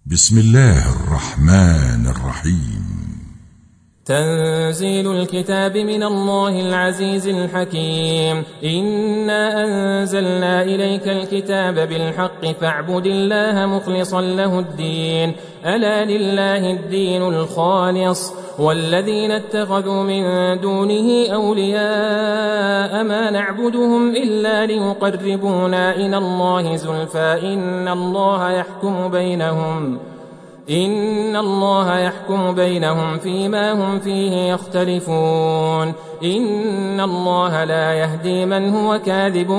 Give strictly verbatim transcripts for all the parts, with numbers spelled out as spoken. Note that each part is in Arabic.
بسم الله الرحمن الرحيم. تنزيل الكتاب من الله العزيز الحكيم. إنا أنزلنا إليك الكتاب بالحق فاعبد الله مخلصا له الدين، ألا لله الدين الخالص، والذين اتخذوا من دونه أولياء ما نعبدهم إلا ليقربونا إلى الله زلفى إن الله يحكم بينهم إن الله يحكم بينهم فيما هم فيه يختلفون. إن الله لا يهدي من هو كاذب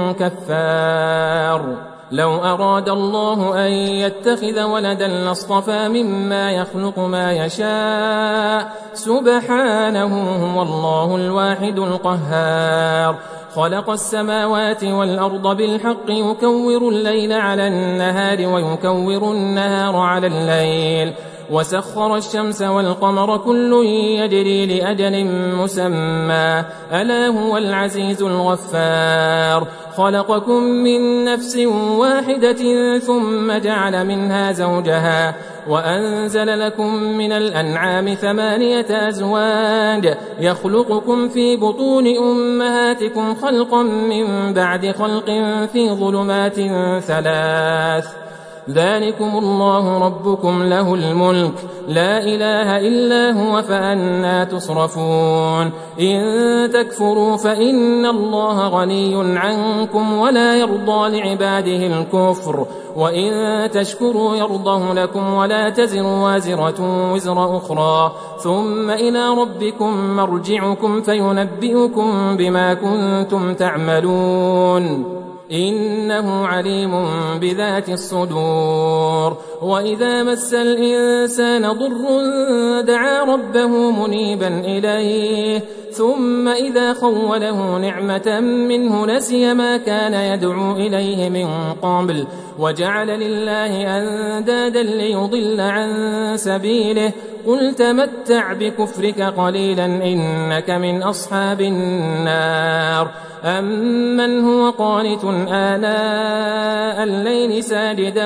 كفار. لو أراد الله أن يتخذ ولدا لاصطفى مما يخلق ما يشاء، سبحانه هو الله الواحد القهار. خلق السماوات والأرض بالحق يكور الليل على النهار ويكور النهار على الليل، وسخر الشمس والقمر كل يجري لأجل مسمى، ألا هو العزيز الغفار. خلقكم من نفس واحدة ثم جعل منها زوجها وأنزل لكم من الأنعام ثمانية أزواج يخلقكم في بطون أمهاتكم خلقا من بعد خلق في ظلمات ثلاث، ذلكم الله ربكم له الملك لا إله إلا هو فأنى تصرفون. إن تكفروا فإن الله غني عنكم ولا يرضى لعباده الكفر، وإن تشكروا يرضه لكم ولا تزر وازرة وزر أخرى، ثم إلى ربكم مرجعكم فينبئكم بما كنتم تعملون. إنه عليم بذات الصدور. وإذا مس الإنسان ضر دعا ربه منيبا إليه، ثم إذا خوله نعمة منه نسي ما كان يدعو إليه من قبل وجعل لله أندادا ليضل عن سبيله. قل تمتع بكفرك قليلا إنك من أصحاب النار. أمن هو قانت آناء الليل ساجدا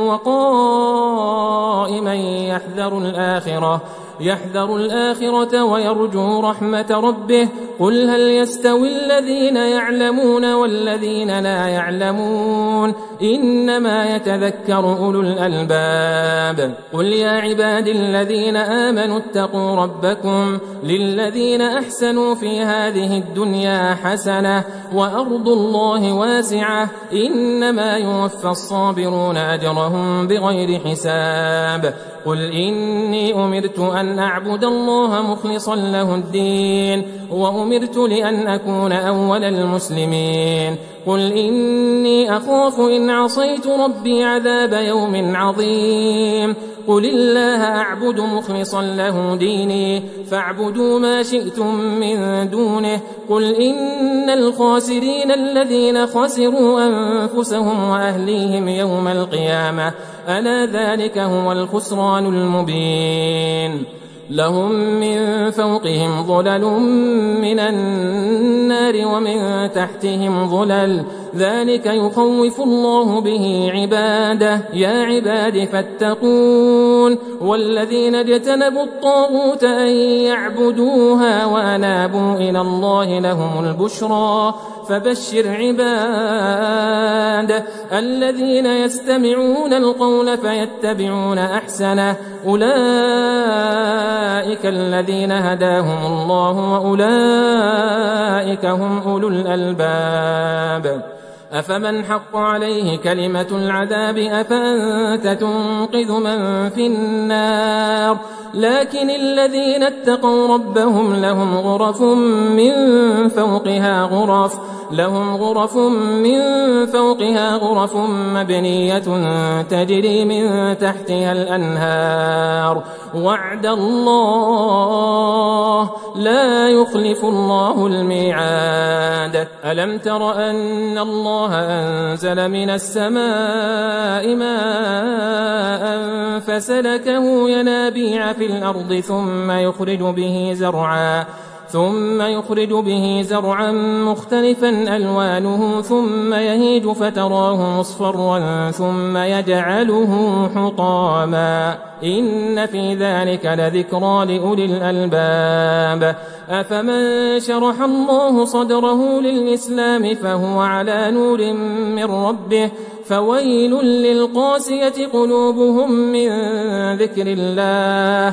وقائما يحذر الآخرة يحذر الآخرة ويرجو رحمة ربه. قل هل يستوي الذين يعلمون والذين لا يعلمون، إنما يتذكر أولو الألباب. قل يا عبادي الذين آمنوا اتقوا ربكم للذين أحسنوا في هذه الدنيا حسنة وأرض الله واسعة، إنما يوفى الصابرون أجرهم بغير حساب. قل إني أمرت أن أعبد الله مخلصا له الدين وأمرت لأن أكون أول المسلمين. قل إني أخاف إن عصيت ربي عذاب يوم عظيم. قل الله أعبد مخلصا له ديني فاعبدوا ما شئتم من دونه. قل إن الخاسرين الذين خسروا أنفسهم وأهليهم يوم القيامة، ألا ذلك هو الخسران المبين. لهم من فوقهم ظلل من النار ومن تحتهم ظلل، ذلك يخوف الله به عباده. يا عباد فاتقون. والذين اجتنبوا الطاغوت أن يعبدوها وأنابوا إلى الله لهم البشرى. فبشر عباد الذين يستمعون القول فيتبعون أحسنه، أولئك الذين هداهم الله وأولئك هم أولو الألباب. أفمن حق عليه كلمة العذاب أفأنت تنقذ من في النار. لكن الذين اتقوا ربهم لهم غرف من فوقها غرف لهم غرف من فوقها غرف مبنية تجري من تحتها الأنهار. وعد الله لا يخلف الله الميعاد. ألم تر أن الله أنزل من السماء ماء فسلكه ينابيع في الأرض ثم يخرج به زرعا ثم يخرج به زرعا مختلفا ألوانه ثم يهيج فتراه مصفرا ثم يجعله حطاما إن في ذلك لذكرى لأولي الألباب أفمن شرح الله صدره للإسلام فهو على نور من ربه فويل للقاسية قلوبهم من ذكر الله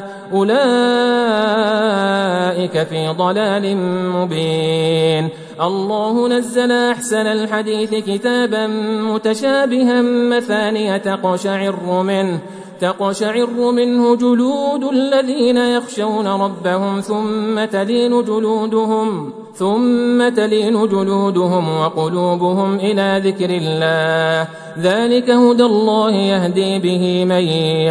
أولئك في ضلال مبين الله نزل أحسن الحديث كتابا متشابها مثانية تقشعر منه تقشعر منه جلود الذين يخشون ربهم ثم تلين جلودهم ثم تلين جلودهم وقلوبهم إلى ذكر الله ذلك هدى الله يهدي به من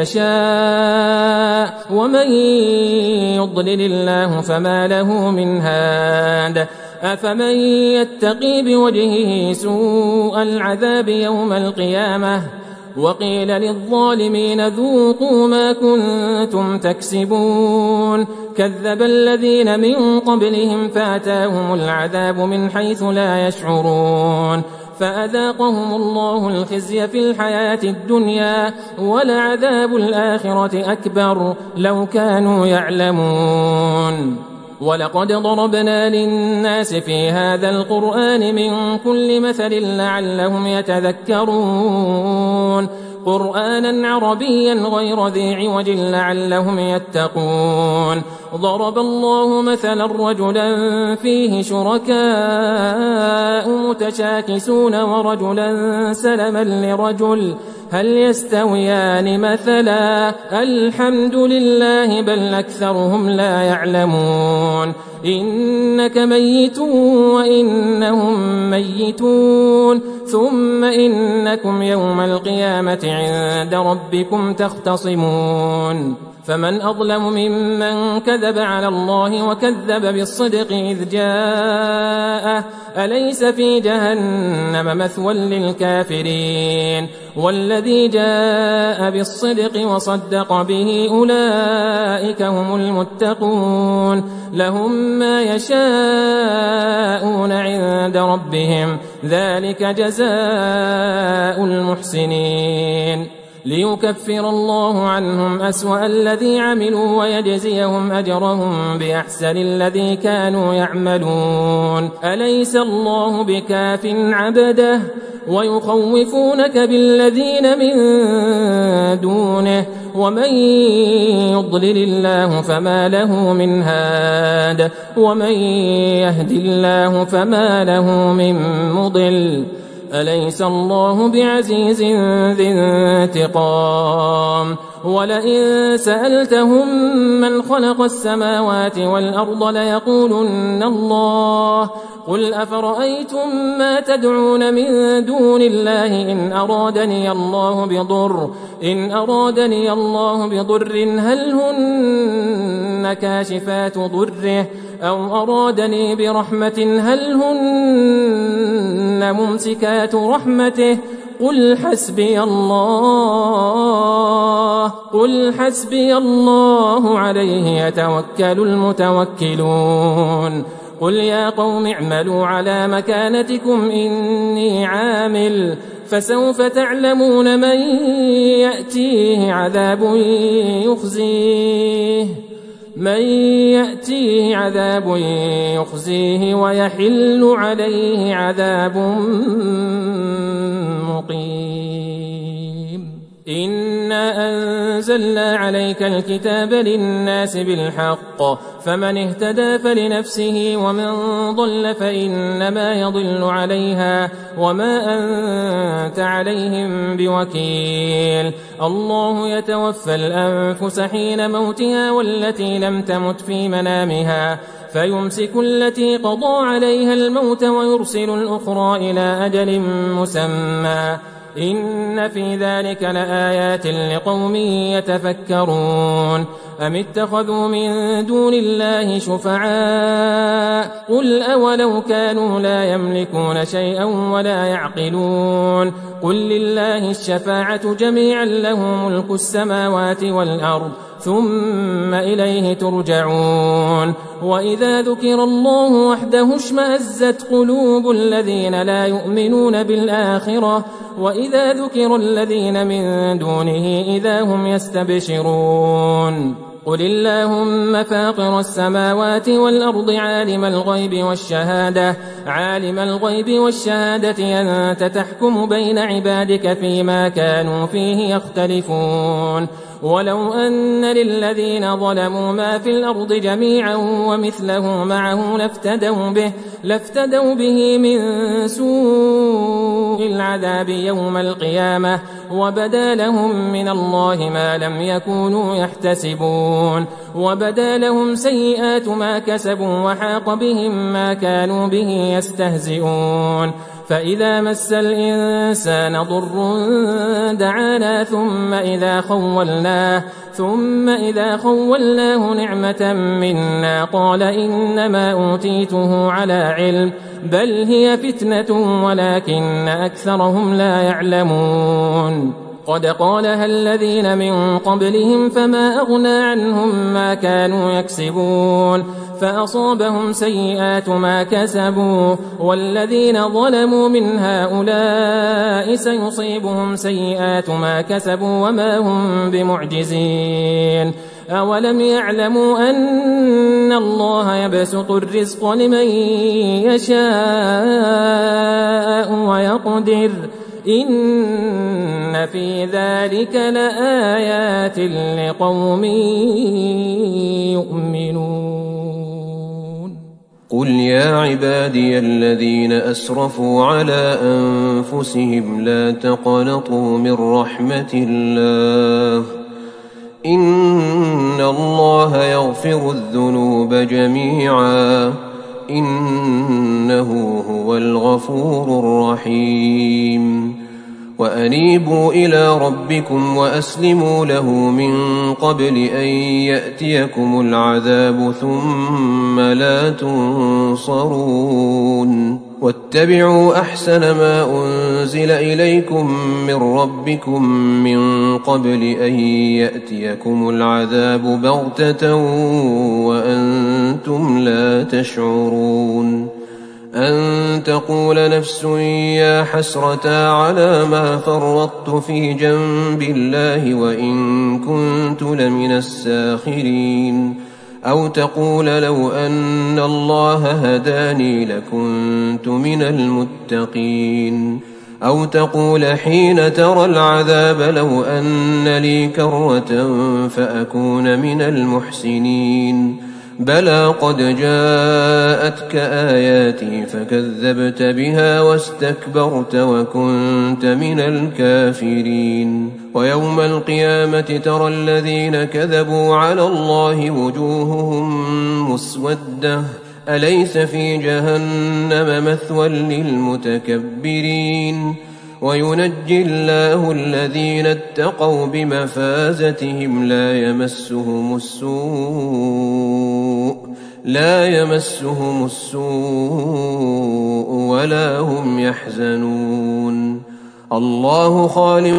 يشاء ومن يضلل الله فما له من هاد أفمن يتقي بوجهه سوء العذاب يوم القيامة وقيل للظالمين ذوقوا ما كنتم تكسبون كذب الذين من قبلهم فأتاهم العذاب من حيث لا يشعرون فأذاقهم الله الخزي في الحياة الدنيا ولعذاب الآخرة أكبر لو كانوا يعلمون ولقد ضربنا للناس في هذا القرآن من كل مثل لعلهم يتذكرون قرآنا عربيا غير ذي عوج لعلهم يتقون ضرب الله مثلا رجلا فيه شركاء متشاكسون ورجلا سلما لرجل هل يستويان مثلا الحمد لله بل أكثرهم لا يعلمون إنك ميت وإنهم ميتون ثم إنكم يوم القيامة عند ربكم تختصمون فمن أظلم ممن كذب على الله وكذب بالصدق إذ جاءه أليس في جهنم مثوى للكافرين والذي جاء بالصدق وصدق به أولئك هم المتقون لهم ما يشاءون عند ربهم ذلك جزاء المحسنين ليكفر الله عنهم أسوأ الذي عملوا ويجزيهم أجرهم بأحسن الذي كانوا يعملون أليس الله بكاف عبده ويخوفونك بالذين من دونه ومن يضلل الله فما له من هاد ومن يهد الله فما له من مضل أليس الله بعزيز ذي انتقام ولئن سألتهم من خلق السماوات والأرض ليقولن الله قل أفرأيتم ما تدعون من دون الله إن أرادني الله بضر إن أرادني الله بضر هل هن كاشفات ضره أو أرادني برحمة هل هن ممسكات رحمته قل حسبي الله قل حسبي الله عليه يتوكل المتوكلون قل يا قوم اعملوا على مكانتكم إني عامل فسوف تعلمون من يأتيه عذاب يخزيه من يأتيه عذاب يخزيه ويحل عليه عذاب مقيم إنا أنزلنا عليك الكتاب للناس بالحق فمن اهتدى فلنفسه ومن ضل فإنما يضل عليها وما أنت عليهم بوكيل الله يتوفى الأنفس حين موتها والتي لم تمت في منامها فيمسك التي قضى عليها الموت ويرسل الأخرى إلى أجل مسمى إن في ذلك لآيات لقوم يتفكرون أم اتخذوا من دون الله شفعاء قل أولو كانوا لا يملكون شيئا ولا يعقلون قل لله الشفاعة جميعا له ملك السماوات والأرض ثم إليه ترجعون وإذا ذكر الله وحده اشمأزت قلوب الذين لا يؤمنون بالآخرة وإذا ذكر الذين من دونه إذا هم يستبشرون قل اللهم فاطر السماوات والأرض عالم الغيب والشهادة عالم الغيب والشهادة أنت تحكم بين عبادك فيما كانوا فيه يختلفون ولو أن للذين ظلموا ما في الأرض جميعا ومثله معه لافتدوا به, لافتدوا به من سوء العذاب يوم القيامة وبدا لهم من الله ما لم يكونوا يحتسبون وبدا لهم سيئات ما كسبوا وحاق بهم ما كانوا به يستهزئون فإذا مس الإنسان ضر دعانا ثم إذا خولناه ثم إذا خولناه نعمة منا قال إنما أوتيته على علم بل هي فتنة ولكن أكثرهم لا يعلمون قد قالها الذين من قبلهم فما أغنى عنهم ما كانوا يكسبون فأصابهم سيئات ما كسبوا والذين ظلموا من هؤلاء سيصيبهم سيئات ما كسبوا وما هم بمعجزين أولم يعلموا أن الله يبسط الرزق لمن يشاء ويقدر إن في ذلك لآيات لقوم يؤمنون قل يا عبادي الذين أسرفوا على أنفسهم لا تقنطوا من رحمة الله إن الله يغفر الذنوب جميعا إنه هو الغفور الرحيم وأنيبوا إلى ربكم وأسلموا له من قبل أن يأتيكم العذاب ثم لا تنصرون واتبعوا أحسن ما أنزل إليكم من ربكم من قبل أن يأتيكم العذاب بغتة وأنتم لا تشعرون أن تقول نفس يا حسرة على ما فرطت في جنب الله وإن كنت لمن الساخرين أو تقول لو أن الله هداني لكنت من المتقين أو تقول حين ترى العذاب لو أن لي كرة فأكون من المحسنين بلى قد جاءتك آياتي فكذبت بها واستكبرت وكنت من الكافرين ويوم القيامة ترى الذين كذبوا على الله وجوههم مسودة أليس في جهنم مثوى للمتكبرين وينجي الله الذين اتقوا بمفازتهم لا يمسهم السوء لا يمسهم السوء ولا هم يحزنون الله خالق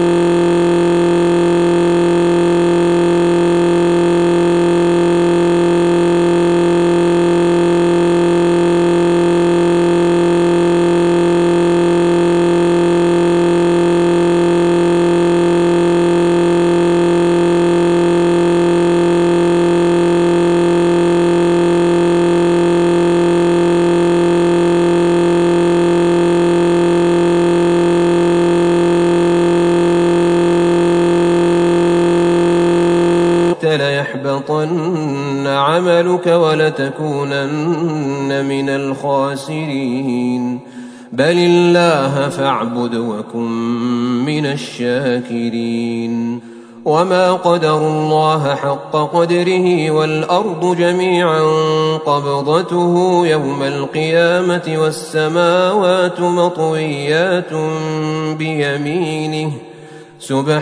ليحبطن عملك ولتكونن من الخاسرين بل الله فاعبد وكن من الشاكرين وما قدروا الله حق قدره والأرض جميعا قبضته يوم القيامة والسماوات مطويات بيمينه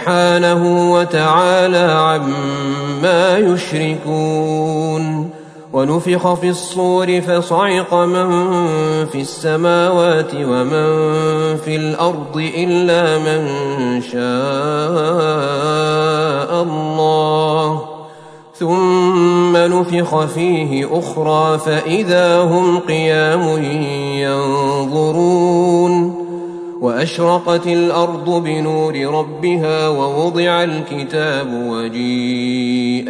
سبحانه وتعالى عما يشركون ونفخ في الصور فصعق من في السماوات ومن في الأرض إلا من شاء الله ثم نفخ فيه أخرى فإذا هم قيام ينظرون وأشرقت الأرض بنور ربها ووضع الكتاب وجيء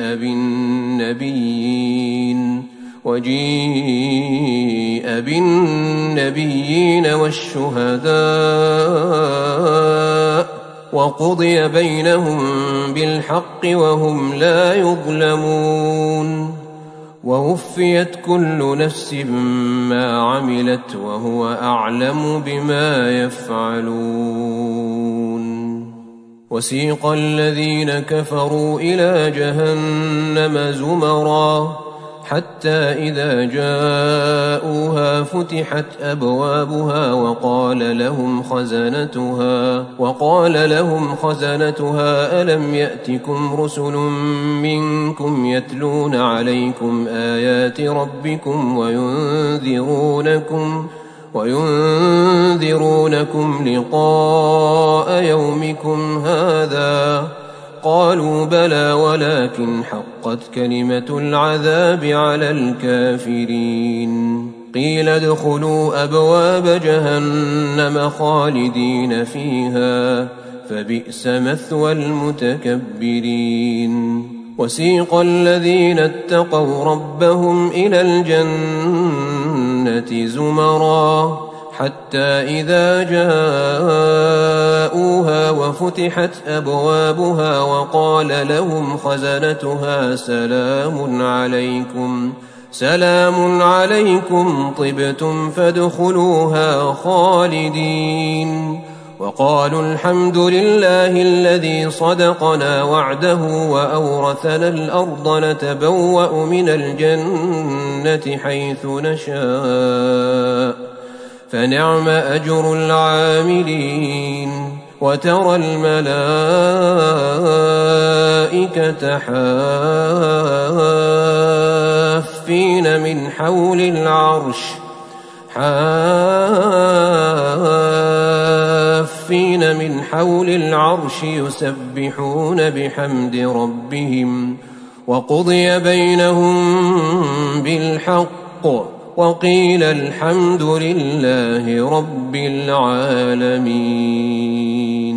بالنبيين وجيء بالنبيين والشهداء وقضي بينهم بالحق وهم لا يظلمون ووفيت كل نفس ما عملت وهو أعلم بما يفعلون وسيق الذين كفروا إلى جهنم زمرا حتى إذا جاءوها فتحت أبوابها وقال لهم خزنتها وقال لهم خزنتها ألم يأتكم رسل منكم يتلون عليكم آيات ربكم وينذرونكم وينذرونكم لقاء يومكم هذا قالوا بلى ولكن حقت كلمة العذاب على الكافرين قيل ادخلوا أبواب جهنم خالدين فيها فبئس مثوى المتكبرين وسيق الذين اتقوا ربهم إلى الجنة زمرا حتى إذا جاءوها وفتحت أبوابها وقال لهم خزنتها سلام عليكم سلام عليكم طبتم فادخلوها خالدين وقالوا الحمد لله الذي صدقنا وعده وأورثنا الأرض نتبوأ من الجنة حيث نشاء فنعم أجر العاملين وترى الملائكة حافين من حول العرش حافين من حول العرش يسبحون بحمد ربهم وقضي بينهم بالحق وقيل الحمد لله رب العالمين.